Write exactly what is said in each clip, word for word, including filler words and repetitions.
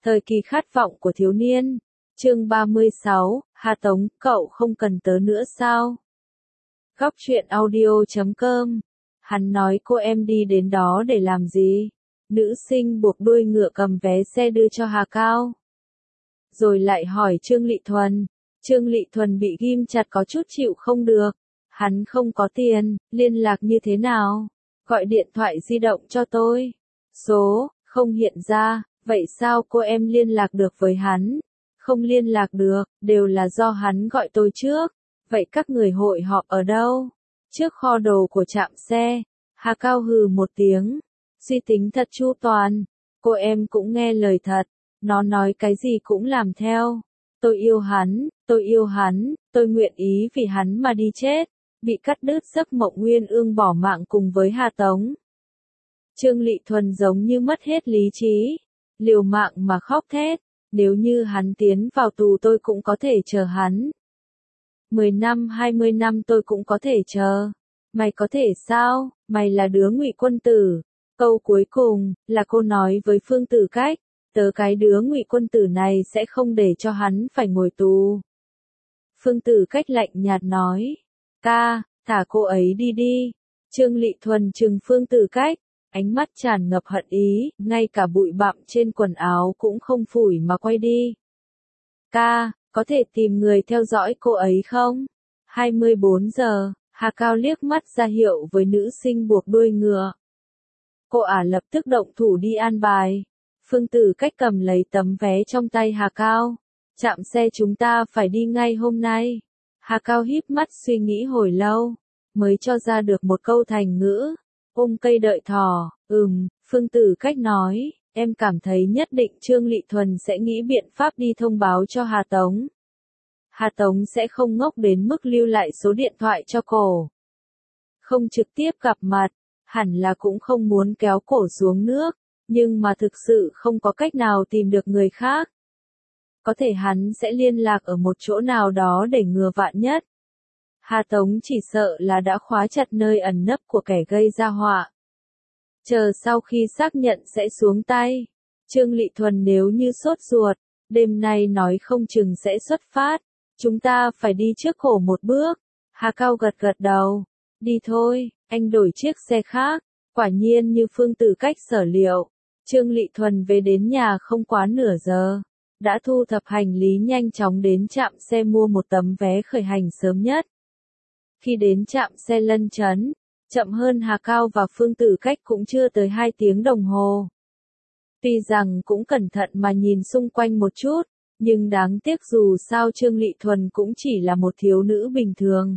Thời kỳ khát vọng của thiếu niên. Chương ba mươi sáu, Hà Tống, cậu không cần tớ nữa sao? Góc truyện audio chấm com. Hắn nói cô em đi đến đó để làm gì? Nữ sinh buộc đuôi ngựa cầm vé xe đưa cho Hà Cao. Rồi lại hỏi Trương Lị Thuần. Trương Lị Thuần bị ghim chặt có chút chịu không được. Hắn không có tiền, liên lạc như thế nào? Gọi điện thoại di động cho tôi. Số, không hiện ra, vậy sao cô em liên lạc được với hắn? Không liên lạc được, đều là do hắn gọi tôi trước. Vậy các người hội họp ở đâu? Trước kho đồ của trạm xe. Hà Cao hừ một tiếng. Suy tính thật chu toàn. Cô em cũng nghe lời thật. Nó nói cái gì cũng làm theo. Tôi yêu hắn, tôi yêu hắn, tôi nguyện ý vì hắn mà đi chết. Bị cắt đứt giấc mộng Nguyên Ương bỏ mạng cùng với Hà Tống. Trương Lị Thuần giống như mất hết lý trí. Liều mạng mà khóc thét. Nếu như hắn tiến vào tù tôi cũng có thể chờ hắn. Mười năm hai mươi năm tôi cũng có thể chờ. Mày có thể sao? Mày là đứa Ngụy Quân Tử. Câu cuối cùng là cô nói với Phương Tử Cách. Tớ cái đứa Ngụy Quân Tử này sẽ không để cho hắn phải ngồi tù. Phương Tử Cách lạnh nhạt nói. Ca, thả cô ấy đi đi. Trương Lị Thuần trừng Phương Tử Cách. Ánh mắt tràn ngập hận ý, ngay cả bụi bặm trên quần áo cũng không phủi mà quay đi. Ca, có thể tìm người theo dõi cô ấy không? hai mươi bốn giờ, Hà Cao liếc mắt ra hiệu với nữ sinh buộc đuôi ngựa. Cô ả lập tức động thủ đi an bài. Phương Tử Cách cầm lấy tấm vé trong tay Hà Cao. Trạm xe chúng ta phải đi ngay hôm nay. Hà Cao híp mắt suy nghĩ hồi lâu, mới cho ra được một câu thành ngữ. Ôm cây đợi thỏ, ừm, Phương Tử Cách nói, em cảm thấy nhất định Trương Lị Thuần sẽ nghĩ biện pháp đi thông báo cho Hà Tống. Hà Tống sẽ không ngốc đến mức lưu lại số điện thoại cho cổ. Không trực tiếp gặp mặt, hẳn là cũng không muốn kéo cổ xuống nước, nhưng mà thực sự không có cách nào tìm được người khác. Có thể hắn sẽ liên lạc ở một chỗ nào đó để ngừa vạn nhất. Hà Tống chỉ sợ là đã khóa chặt nơi ẩn nấp của kẻ gây ra họa. Chờ sau khi xác nhận sẽ xuống tay. Trương Lị Thuần nếu như sốt ruột, đêm nay nói không chừng sẽ xuất phát. Chúng ta phải đi trước cổ một bước. Hà Cao gật gật đầu. Đi thôi, anh đổi chiếc xe khác. Quả nhiên như Phương Tử Cách sở liệu. Trương Lị Thuần về đến nhà không quá nửa giờ. Đã thu thập hành lý nhanh chóng đến trạm xe mua một tấm vé khởi hành sớm nhất. Khi đến trạm xe Lân Chấn, chậm hơn Hà Cao và Phương Tử Cách cũng chưa tới hai tiếng đồng hồ. Tuy rằng cũng cẩn thận mà nhìn xung quanh một chút, nhưng đáng tiếc dù sao Trương Lị Thuần cũng chỉ là một thiếu nữ bình thường.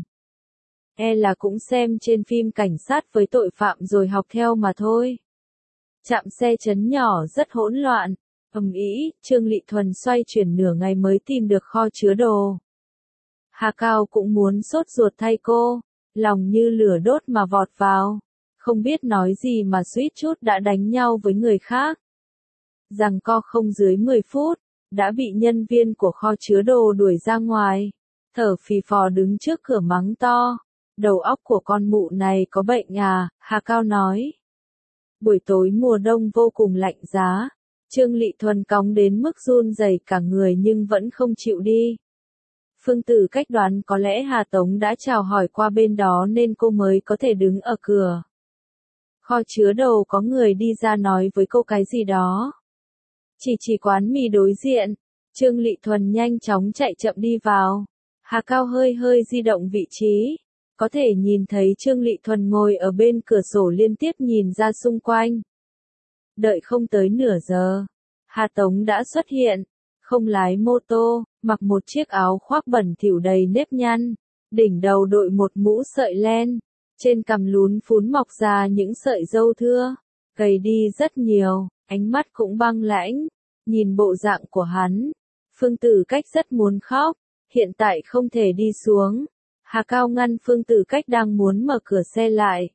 E là cũng xem trên phim cảnh sát với tội phạm rồi học theo mà thôi. Trạm xe Chấn nhỏ rất hỗn loạn, ầm ĩ, Trương Lị Thuần xoay chuyển nửa ngày mới tìm được kho chứa đồ. Hà Cao cũng muốn sốt ruột thay cô, lòng như lửa đốt mà vọt vào, không biết nói gì mà suýt chút đã đánh nhau với người khác. Giằng co không dưới mười phút, đã bị nhân viên của kho chứa đồ đuổi ra ngoài, thở phì phò đứng trước cửa mắng to. Đầu óc của con mụ này có bệnh à, Hà Cao nói. Buổi tối mùa đông vô cùng lạnh giá, Trương Lị Thuần cóng đến mức run rẩy cả người nhưng vẫn không chịu đi. Phương Tử Cách đoán có lẽ Hà Tống đã chào hỏi qua bên đó nên cô mới có thể đứng ở cửa. Kho chứa đồ có người đi ra nói với cô cái gì đó. Chỉ chỉ quán mì đối diện, Trương Lị Thuần nhanh chóng chạy chậm đi vào. Hà Cao hơi hơi di động vị trí, có thể nhìn thấy Trương Lị Thuần ngồi ở bên cửa sổ liên tiếp nhìn ra xung quanh. Đợi không tới nửa giờ, Hà Tống đã xuất hiện. Không lái mô tô, mặc một chiếc áo khoác bẩn thỉu đầy nếp nhăn, đỉnh đầu đội một mũ sợi len, trên cằm lún phún mọc ra những sợi râu thưa, gầy đi rất nhiều, ánh mắt cũng băng lãnh, nhìn bộ dạng của hắn, Phương Tử Cách rất muốn khóc, hiện tại không thể đi xuống. Hà Cao ngăn Phương Tử Cách đang muốn mở cửa xe lại.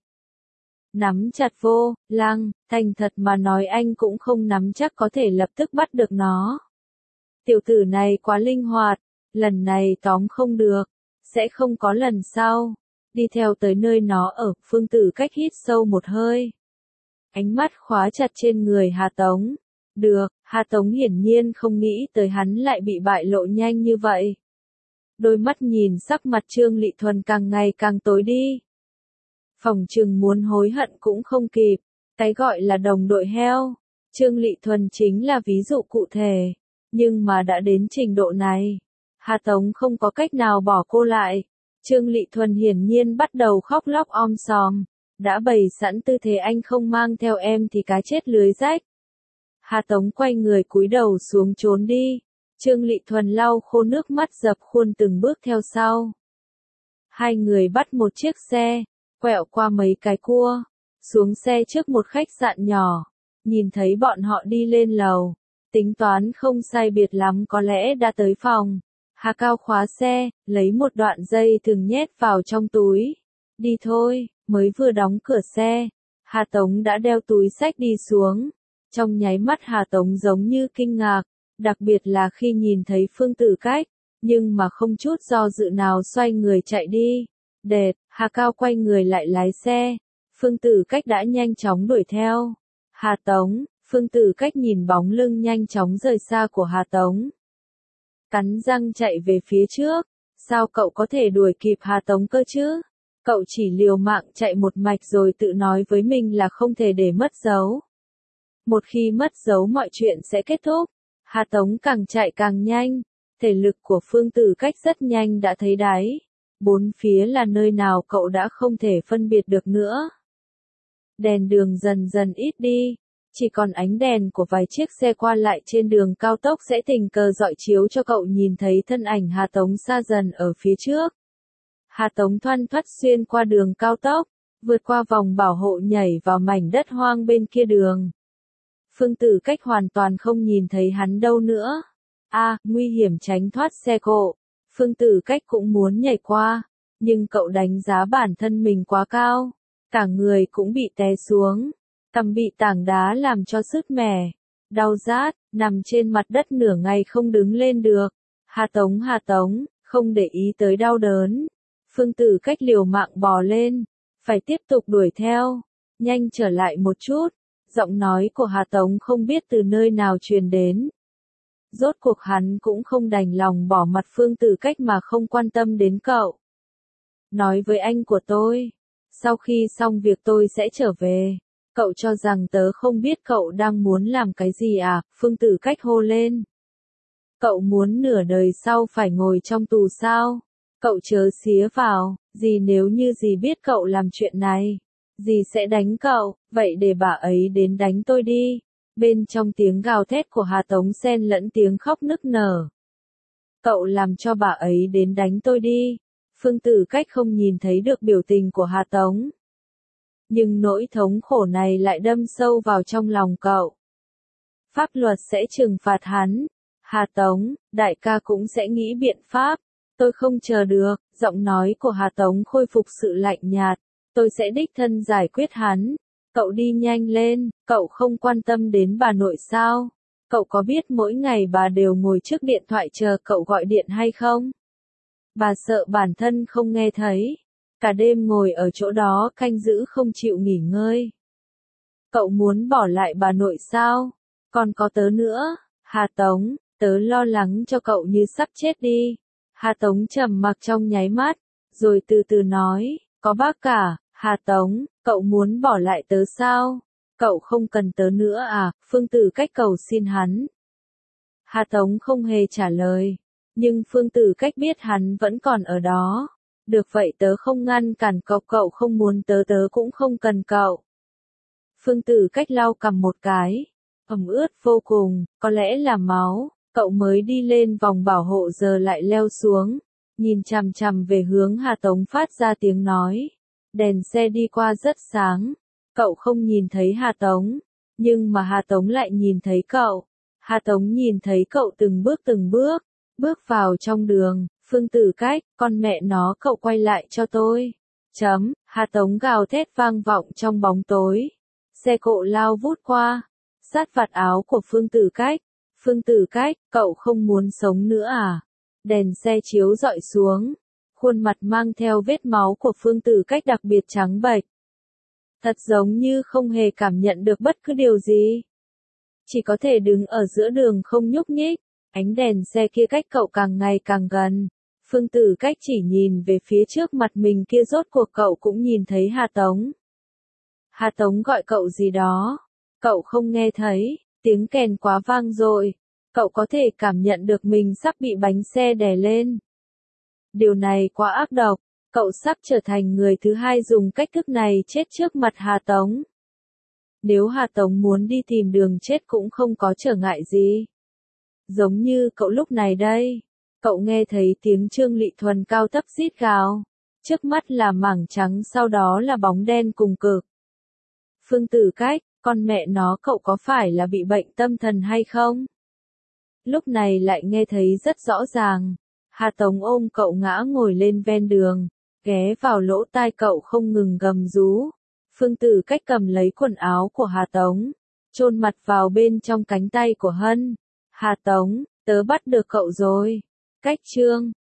Nắm chặt vô, lăng, thành thật mà nói anh cũng không nắm chắc có thể lập tức bắt được nó. Tiểu tử này quá linh hoạt, lần này tóm không được, sẽ không có lần sau. Đi theo tới nơi nó ở, Phương Tử Cách hít sâu một hơi. Ánh mắt khóa chặt trên người Hà Tống, Được, Hà Tống hiển nhiên không nghĩ tới hắn lại bị bại lộ nhanh như vậy. Đôi mắt nhìn sắc mặt Trương Lị Thuần càng ngày càng tối đi. Phỏng chừng muốn hối hận cũng không kịp, cái gọi là đồng đội heo. Trương Lị Thuần chính là ví dụ cụ thể, nhưng mà đã đến trình độ này, Hà Tống không có cách nào bỏ cô lại. Trương Lị Thuần hiển nhiên bắt đầu khóc lóc om sòm, đã bày sẵn tư thế anh không mang theo em thì cá chết lưới rách. Hà Tống quay người cúi đầu xuống trốn đi, Trương Lị Thuần lau khô nước mắt dập khuôn từng bước theo sau. Hai người bắt một chiếc xe, quẹo qua mấy cái cua, xuống xe trước một khách sạn nhỏ, nhìn thấy bọn họ đi lên lầu, tính toán không sai biệt lắm có lẽ đã tới phòng. Hà Cao khóa xe, lấy một đoạn dây thừng nhét vào trong túi. Đi thôi, mới vừa đóng cửa xe, Hà Tống đã đeo túi xách đi xuống. Trong nháy mắt Hà Tống giống như kinh ngạc, đặc biệt là khi nhìn thấy Phương Tử Cách, nhưng mà không chút do dự nào xoay người chạy đi. Đệt, Hà Cao quay người lại lái xe, Phương Tử Cách đã nhanh chóng đuổi theo. Hà Tống, Phương Tử Cách nhìn bóng lưng nhanh chóng rời xa của Hà Tống, cắn răng chạy về phía trước. Sao cậu có thể đuổi kịp Hà Tống cơ chứ? Cậu chỉ liều mạng chạy một mạch rồi tự nói với mình là không thể để mất dấu. Một khi mất dấu mọi chuyện sẽ kết thúc. Hà Tống càng chạy càng nhanh, thể lực của Phương Tử Cách rất nhanh đã thấy đáy. Bốn phía là nơi nào cậu đã không thể phân biệt được nữa. Đèn đường dần dần ít đi, chỉ còn ánh đèn của vài chiếc xe qua lại trên đường cao tốc sẽ tình cờ rọi chiếu cho cậu nhìn thấy thân ảnh Hà Tống xa dần ở phía trước. Hà Tống thoăn thoắt xuyên qua đường cao tốc, vượt qua vòng bảo hộ nhảy vào mảnh đất hoang bên kia đường. Phương Tử Cách hoàn toàn không nhìn thấy hắn đâu nữa. A, à, nguy hiểm tránh thoát xe cộ. Phương Tử Cách cũng muốn nhảy qua, nhưng cậu đánh giá bản thân mình quá cao, cả người cũng bị té xuống, cằm bị tảng đá làm cho sứt mẻ, đau rát, nằm trên mặt đất nửa ngày không đứng lên được. Hà Tống Hà Tống, không để ý tới đau đớn. Phương Tử Cách liều mạng bò lên, phải tiếp tục đuổi theo, nhanh trở lại một chút. Giọng nói của Hà Tống không biết từ nơi nào truyền đến. Rốt cuộc hắn cũng không đành lòng bỏ mặt Phương Tử Cách mà không quan tâm đến cậu. Nói với anh của tôi, sau khi xong việc tôi sẽ trở về. Cậu cho rằng tớ không biết cậu đang muốn làm cái gì à? Phương Tử Cách hô lên. Cậu muốn nửa đời sau phải ngồi trong tù sao? Cậu chớ xía vào, gì nếu như dì biết cậu làm chuyện này, dì sẽ đánh cậu, vậy để bà ấy đến đánh tôi đi. Bên trong tiếng gào thét của Hà Tống xen lẫn tiếng khóc nức nở. Cậu làm cho bà ấy đến đánh tôi đi. Phương Tử Cách không nhìn thấy được biểu tình của Hà Tống. Nhưng nỗi thống khổ này lại đâm sâu vào trong lòng cậu. Pháp luật sẽ trừng phạt hắn. Hà Tống, đại ca cũng sẽ nghĩ biện pháp. Tôi không chờ được, giọng nói của Hà Tống khôi phục sự lạnh nhạt. Tôi sẽ đích thân giải quyết hắn. Cậu đi nhanh lên, cậu không quan tâm đến bà nội sao? Cậu có biết mỗi ngày bà đều ngồi trước điện thoại chờ cậu gọi điện hay không? Bà sợ bản thân không nghe thấy, cả đêm ngồi ở chỗ đó canh giữ không chịu nghỉ ngơi. Cậu muốn bỏ lại bà nội sao? Còn có tớ nữa, Hà Tống, tớ lo lắng cho cậu như sắp chết đi. Hà Tống trầm mặc trong nháy mắt, rồi từ từ nói, có bác cả. Hà Tống, cậu muốn bỏ lại tớ sao? Cậu không cần tớ nữa à? Phương Tử Cách cầu xin hắn. Hà Tống không hề trả lời, nhưng Phương Tử Cách biết hắn vẫn còn ở đó. Được vậy tớ không ngăn cản cậu, cậu không muốn tớ tớ cũng không cần cậu. Phương Tử Cách lau cằm một cái, ẩm ướt vô cùng, có lẽ là máu. Cậu mới đi lên vòng bảo hộ giờ lại leo xuống, nhìn chằm chằm về hướng Hà Tống phát ra tiếng nói. Đèn xe đi qua rất sáng, cậu không nhìn thấy Hà Tống, nhưng mà Hà Tống lại nhìn thấy cậu. Hà Tống nhìn thấy cậu từng bước từng bước, bước vào trong đường. Phương Tử Cách, con mẹ nó cậu quay lại cho tôi. Chấm, Hà Tống gào thét vang vọng trong bóng tối. Xe cộ lao vút qua, sát vạt áo của Phương Tử Cách. Phương Tử Cách, cậu không muốn sống nữa à? Đèn xe chiếu rọi xuống. Khuôn mặt mang theo vết máu của Phương Tử Cách đặc biệt trắng bệch. Thật giống như không hề cảm nhận được bất cứ điều gì. chỉ có thể đứng ở giữa đường không nhúc nhích. Ánh đèn xe kia cách cậu càng ngày càng gần. Phương Tử Cách chỉ nhìn về phía trước mặt mình kia, rốt cuộc cậu cũng nhìn thấy Hà Tống. Hà Tống gọi cậu gì đó. Cậu không nghe thấy, tiếng kèn quá vang dội. Cậu có thể cảm nhận được mình sắp bị bánh xe đè lên. Điều này quá ác độc, cậu sắp trở thành người thứ hai dùng cách thức này chết trước mặt Hà Tống. Nếu Hà Tống muốn đi tìm đường chết cũng không có trở ngại gì. Giống như cậu lúc này đây, cậu nghe thấy tiếng Trương Lị Thuần cao thấp rít gào. Trước mắt là mảng trắng, sau đó là bóng đen cùng cực. Phương Tử Cách, con mẹ nó, cậu có phải là bị bệnh tâm thần hay không? Lúc này lại nghe thấy rất rõ ràng. Hà Tống ôm cậu ngã ngồi lên ven đường, ghé vào lỗ tai cậu không ngừng gầm rú. Phương Tử Cách cầm lấy quần áo của Hà Tống, chôn mặt vào bên trong cánh tay của Hân. Hà Tống, tớ bắt được cậu rồi. Cách chương